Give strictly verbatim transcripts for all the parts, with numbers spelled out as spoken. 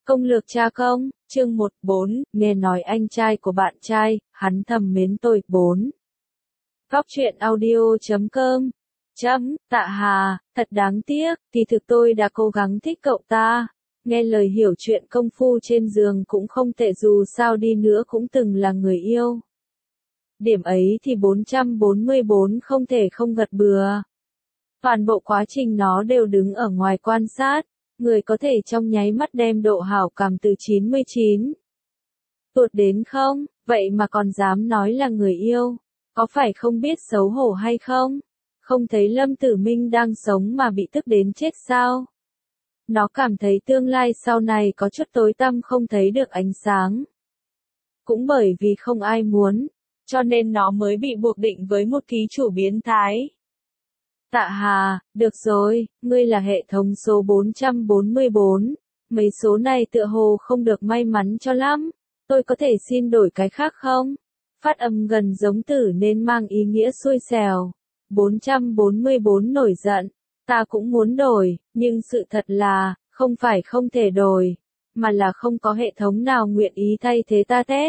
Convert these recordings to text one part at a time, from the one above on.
Công lược cha công, chương một bốn, nghe nói anh trai của bạn trai, hắn thầm mến tôi, bốn. Góc truyện audio chấm com, chấm, Tạ Hà, thật đáng tiếc, kỳ thực tôi đã cố gắng thích cậu ta. Nghe lời hiểu chuyện công phu trên giường cũng không tệ, dù sao đi nữa cũng từng là người yêu. Điểm ấy thì bốn trăm bốn mươi bốn không thể không gật bừa. Toàn bộ quá trình nó đều đứng ở ngoài quan sát. Người có thể trong nháy mắt đem độ hảo cảm từ chín mươi chín tuột đến không, vậy mà còn dám nói là người yêu, có phải không biết xấu hổ hay không? Không thấy Lâm Tử Minh đang sống mà bị tức đến chết sao? Nó cảm thấy tương lai sau này có chút tối tăm, không thấy được ánh sáng. Cũng bởi vì không ai muốn, cho nên nó mới bị buộc định với một ký chủ biến thái. Tạ Hà, được rồi, ngươi là hệ thống số bốn trăm bốn mươi bốn, mấy số này tựa hồ không được may mắn cho lắm, tôi có thể xin đổi cái khác không? Phát âm gần giống tử nên mang ý nghĩa xui xẻo. bốn trăm bốn mươi bốn nổi giận, ta cũng muốn đổi, nhưng sự thật là, không phải không thể đổi, mà là không có hệ thống nào nguyện ý thay thế ta tết.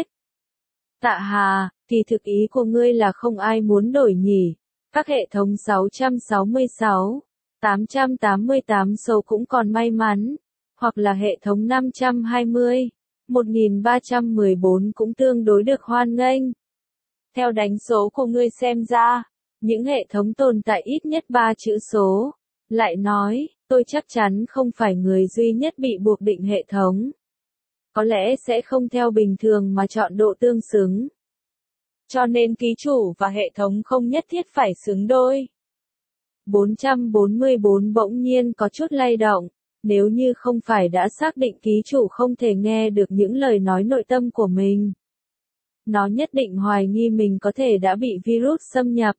Tạ Hà, kỳ thực ý của ngươi là không ai muốn đổi nhỉ? Các hệ thống sáu trăm sáu mươi sáu, tám trăm tám mươi tám số cũng còn may mắn, hoặc là hệ thống năm trăm hai mươi, một nghìn ba trăm mười bốn cũng tương đối được hoan nghênh. Theo đánh số của ngươi xem ra, những hệ thống tồn tại ít nhất ba chữ số. Lại nói, tôi chắc chắn không phải người duy nhất bị buộc định hệ thống. Có lẽ sẽ không theo bình thường mà chọn độ tương xứng. Cho nên ký chủ và hệ thống không nhất thiết phải xứng đôi. bốn trăm bốn mươi bốn bỗng nhiên có chút lay động, nếu như không phải đã xác định ký chủ không thể nghe được những lời nói nội tâm của mình. Nó nhất định hoài nghi mình có thể đã bị virus xâm nhập.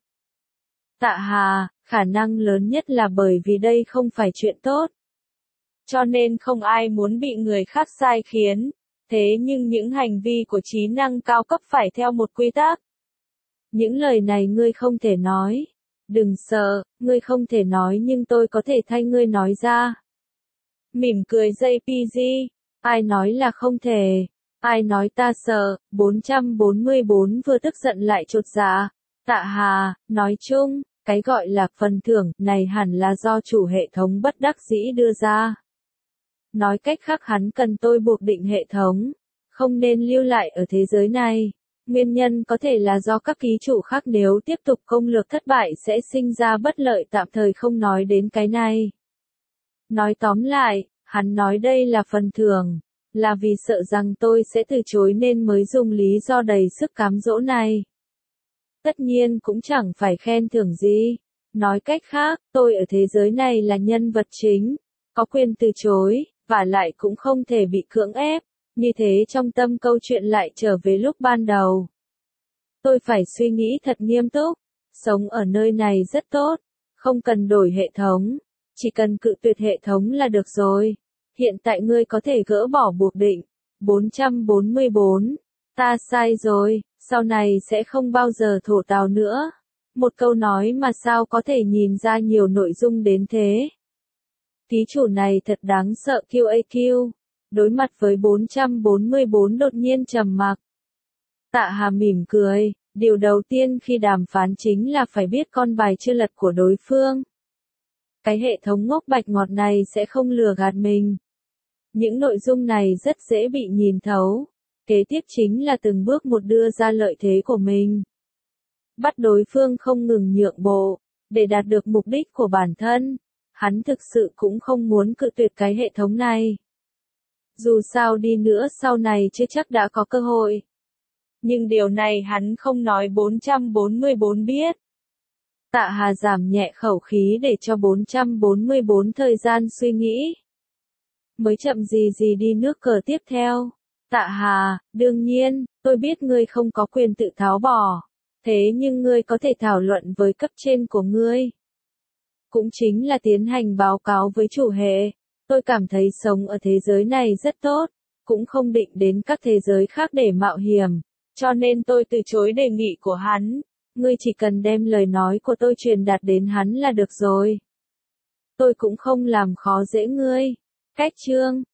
Tạ Hà, khả năng lớn nhất là bởi vì đây không phải chuyện tốt. Cho nên không ai muốn bị người khác sai khiến. Thế nhưng những hành vi của trí năng cao cấp phải theo một quy tắc. Những lời này ngươi không thể nói. Đừng sợ, ngươi không thể nói nhưng tôi có thể thay ngươi nói ra. Mỉm cười gi pê giê, ai nói là không thể, ai nói ta sợ, bốn trăm bốn mươi bốn vừa tức giận lại chột dạ. Tạ Hà, nói chung, cái gọi là phần thưởng này hẳn là do chủ hệ thống bất đắc dĩ đưa ra. Nói cách khác hắn cần tôi buộc định hệ thống, không nên lưu lại ở thế giới này. Nguyên nhân có thể là do các ký chủ khác nếu tiếp tục công lược thất bại sẽ sinh ra bất lợi, tạm thời không nói đến cái này. Nói tóm lại, hắn nói đây là phần thưởng, là vì sợ rằng tôi sẽ từ chối nên mới dùng lý do đầy sức cám dỗ này. Tất nhiên cũng chẳng phải khen thưởng gì. Nói cách khác, tôi ở thế giới này là nhân vật chính, có quyền từ chối, và lại cũng không thể bị cưỡng ép. Như thế trong tâm câu chuyện lại trở về lúc ban đầu. Tôi phải suy nghĩ thật nghiêm túc. Sống ở nơi này rất tốt. Không cần đổi hệ thống. Chỉ cần cự tuyệt hệ thống là được rồi. Hiện tại ngươi có thể gỡ bỏ buộc định. bốn trăm bốn mươi bốn. Ta sai rồi. Sau này sẽ không bao giờ thổ tào nữa. Một câu nói mà sao có thể nhìn ra nhiều nội dung đến thế. Ký chủ này thật đáng sợ. quy a quy. Đối mặt với bốn trăm bốn mươi bốn đột nhiên trầm mặc. Tạ Hà mỉm cười, điều đầu tiên khi đàm phán chính là phải biết con bài chưa lật của đối phương. Cái hệ thống ngốc bạch ngọt này sẽ không lừa gạt mình. Những nội dung này rất dễ bị nhìn thấu. Kế tiếp chính là từng bước một đưa ra lợi thế của mình. Bắt đối phương không ngừng nhượng bộ, để đạt được mục đích của bản thân. Hắn thực sự cũng không muốn cự tuyệt cái hệ thống này. Dù sao đi nữa sau này chưa chắc đã có cơ hội. Nhưng điều này hắn không nói bốn trăm bốn mươi bốn biết. Tạ Hà giảm nhẹ khẩu khí để cho bốn trăm bốn mươi bốn thời gian suy nghĩ. Mới chậm gì gì đi nước cờ tiếp theo. Tạ Hà, đương nhiên, tôi biết ngươi không có quyền tự tháo bỏ. Thế nhưng ngươi có thể thảo luận với cấp trên của ngươi. Cũng chính là tiến hành báo cáo với chủ hệ. Tôi cảm thấy sống ở thế giới này rất tốt, cũng không định đến các thế giới khác để mạo hiểm, cho nên tôi từ chối đề nghị của hắn. Ngươi chỉ cần đem lời nói của tôi truyền đạt đến hắn là được rồi. Tôi cũng không làm khó dễ ngươi. Cách chương,